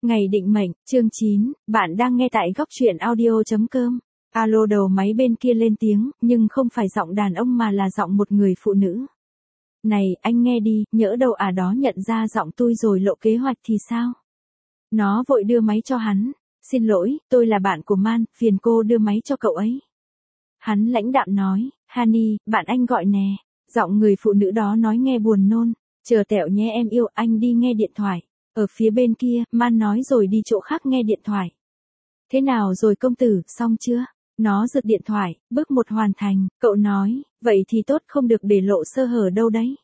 Ngày định mệnh, chương 9, bạn đang nghe tại góc truyện audio.com. Alo, đầu máy bên kia lên tiếng, nhưng không phải giọng đàn ông mà là giọng một người phụ nữ. Này, anh nghe đi, nhỡ đâu đó nhận ra giọng tôi rồi lộ kế hoạch thì sao? Nó vội đưa máy cho hắn. Xin lỗi, tôi là bạn của Man, phiền cô đưa máy cho cậu ấy. Hắn lãnh đạm nói, Honey, bạn anh gọi nè. Giọng người phụ nữ đó nói nghe buồn nôn. Chờ tẹo nhé em yêu, anh đi nghe điện thoại. Ở phía bên kia, Man nói rồi đi chỗ khác nghe điện thoại. Thế nào rồi công tử, xong chưa? Nó giật điện thoại, bước một hoàn thành, cậu nói, vậy thì tốt, không được để lộ sơ hở đâu đấy.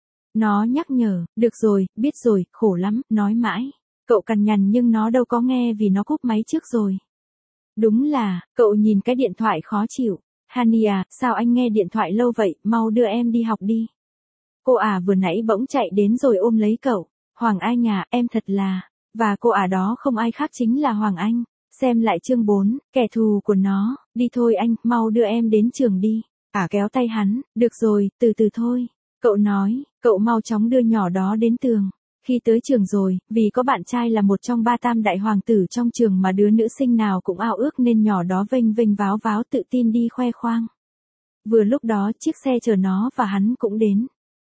Nó nhắc nhở, được rồi, biết rồi, khổ lắm, nói mãi. Cậu cằn nhằn nhưng nó đâu có nghe vì nó cúp máy trước rồi. Đúng là, cậu nhìn cái điện thoại khó chịu. Honey à, sao anh nghe điện thoại lâu vậy, mau đưa em đi học đi. Cô vừa nãy bỗng chạy đến rồi ôm lấy cậu. Hoàng Anh à, em thật là, và cô đó không ai khác chính là Hoàng Anh. Xem lại chương 4, kẻ thù của nó, đi thôi anh, mau đưa em đến trường đi. Kéo tay hắn, được rồi, từ từ thôi. Cậu nói, cậu mau chóng đưa nhỏ đó đến tường. Khi tới trường rồi, vì có bạn trai là một trong 3 tam đại hoàng tử trong trường mà đứa nữ sinh nào cũng ao ước nên nhỏ đó vênh vênh váo váo tự tin đi khoe khoang. Vừa lúc đó chiếc xe chở nó và hắn cũng đến.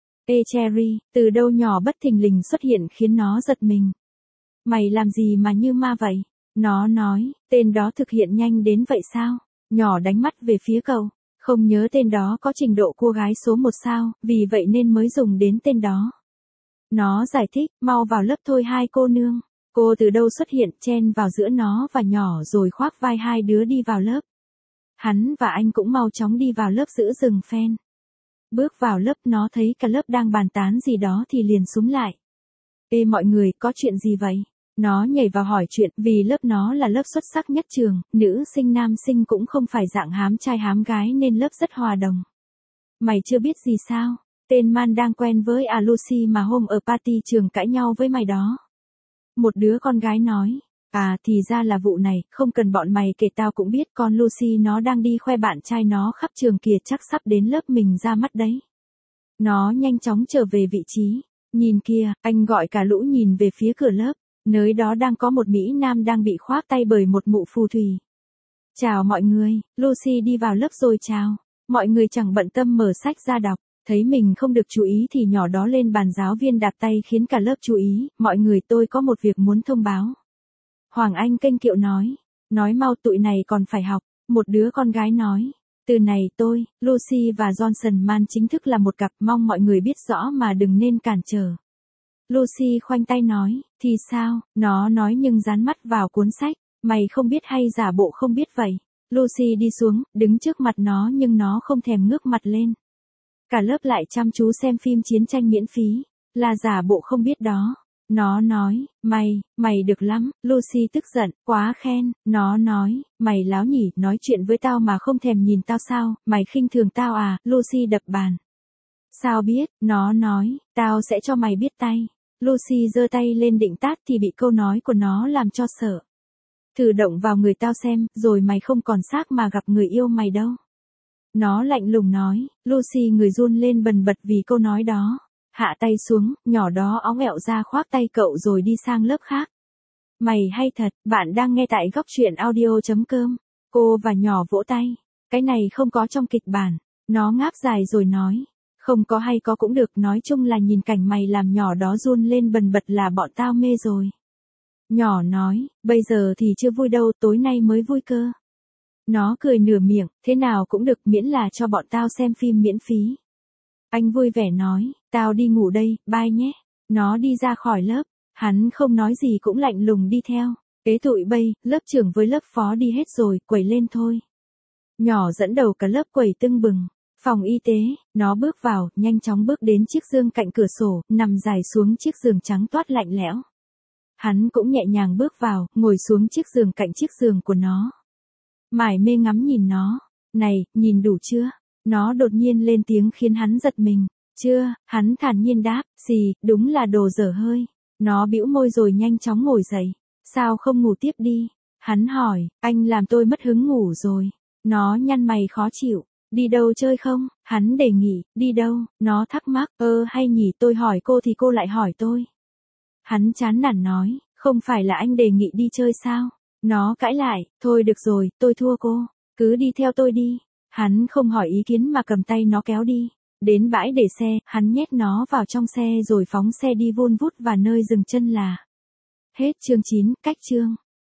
Ê Cherry, từ đâu nhỏ bất thình lình xuất hiện khiến nó giật mình. Mày làm gì mà như ma vậy? Nó nói, tên đó thực hiện nhanh đến vậy sao? Nhỏ đánh mắt về phía cậu, không nhớ tên đó có trình độ cô gái số 1 sao, vì vậy nên mới dùng đến tên đó. Nó giải thích, mau vào lớp thôi hai cô nương. Cô từ đâu xuất hiện chen vào giữa nó và nhỏ rồi khoác vai hai đứa đi vào lớp. Hắn và anh cũng mau chóng đi vào lớp giữ rừng phen. Bước vào lớp nó thấy cả lớp đang bàn tán gì đó thì liền súm lại. Ê mọi người, có chuyện gì vậy? Nó nhảy vào hỏi chuyện vì lớp nó là lớp xuất sắc nhất trường, nữ sinh nam sinh cũng không phải dạng hám trai hám gái nên lớp rất hòa đồng. Mày chưa biết gì sao? Tên Man đang quen với Lucy mà hôm ở party trường cãi nhau với mày đó. Một đứa con gái nói. Thì ra là vụ này, không cần bọn mày kể tao cũng biết con Lucy nó đang đi khoe bạn trai nó khắp trường kìa, chắc sắp đến lớp mình ra mắt đấy. Nó nhanh chóng trở về vị trí. Nhìn kia, anh gọi cả lũ nhìn về phía cửa lớp. Nơi đó đang có một Mỹ Nam đang bị khoác tay bởi một mụ phù thủy. Chào mọi người, Lucy đi vào lớp rồi chào. Mọi người chẳng bận tâm mở sách ra đọc. Thấy mình không được chú ý thì nhỏ đó lên bàn giáo viên đạp tay khiến cả lớp chú ý. Mọi người, tôi có một việc muốn thông báo. Hoàng Anh kênh kiệu nói. Nói mau, tụi này còn phải học. Một đứa con gái nói. Từ này tôi, Lucy và Johnson Man chính thức là một cặp, mong mọi người biết rõ mà đừng nên cản trở. Lucy khoanh tay nói, thì sao? Nó nói nhưng dán mắt vào cuốn sách. Mày không biết hay giả bộ không biết vậy? Lucy đi xuống, đứng trước mặt nó nhưng nó không thèm ngước mặt lên. Cả lớp lại chăm chú xem phim chiến tranh miễn phí. Là giả bộ không biết đó. Nó nói, mày được lắm. Lucy tức giận, quá khen. Nó nói, mày láo nhỉ, nói chuyện với tao mà không thèm nhìn tao sao, mày khinh thường tao à? Lucy đập bàn. Sao biết? Nó nói, tao sẽ cho mày biết tay. Lucy giơ tay lên định tát thì bị câu nói của nó làm cho sợ. Thử động vào người tao xem, rồi mày không còn xác mà gặp người yêu mày đâu. Nó lạnh lùng nói. Lucy người run lên bần bật vì câu nói đó. Hạ tay xuống, nhỏ đó óng ẹo ra khoác tay cậu rồi đi sang lớp khác. Mày hay thật, bạn đang nghe tại góc truyện audio.com. Cô và nhỏ vỗ tay. Cái này không có trong kịch bản. Nó ngáp dài rồi nói. Không có hay có cũng được, nói chung là nhìn cảnh mày làm nhỏ đó run lên bần bật là bọn tao mê rồi. Nhỏ nói, bây giờ thì chưa vui đâu, tối nay mới vui cơ. Nó cười nửa miệng, thế nào cũng được miễn là cho bọn tao xem phim miễn phí. Anh vui vẻ nói, tao đi ngủ đây, bye nhé. Nó đi ra khỏi lớp, hắn không nói gì cũng lạnh lùng đi theo. Ế tụi bây, lớp trưởng với lớp phó đi hết rồi, quẩy lên thôi. Nhỏ dẫn đầu cả lớp quẩy tưng bừng. Phòng y tế, nó bước vào, nhanh chóng bước đến chiếc giường cạnh cửa sổ, nằm dài xuống chiếc giường trắng toát lạnh lẽo. Hắn cũng nhẹ nhàng bước vào, ngồi xuống chiếc giường cạnh chiếc giường của nó. Mải mê ngắm nhìn nó. Này, nhìn đủ chưa? Nó đột nhiên lên tiếng khiến hắn giật mình. Chưa, hắn thản nhiên đáp, gì, đúng là đồ dở hơi. Nó bĩu môi rồi nhanh chóng ngồi dậy. Sao không ngủ tiếp đi? Hắn hỏi, anh làm tôi mất hứng ngủ rồi. Nó nhăn mày khó chịu. Đi đâu chơi không? Hắn đề nghị, đi đâu? Nó thắc mắc, hay nhỉ, tôi hỏi cô thì cô lại hỏi tôi. Hắn chán nản nói, Không phải là anh đề nghị đi chơi sao? Nó cãi lại, thôi được rồi, tôi thua cô. Cứ đi theo tôi đi. Hắn không hỏi ý kiến mà cầm tay nó kéo đi. Đến bãi để xe, hắn nhét nó vào trong xe rồi phóng xe đi vun vút và nơi dừng chân là. Hết chương 9, cách chương.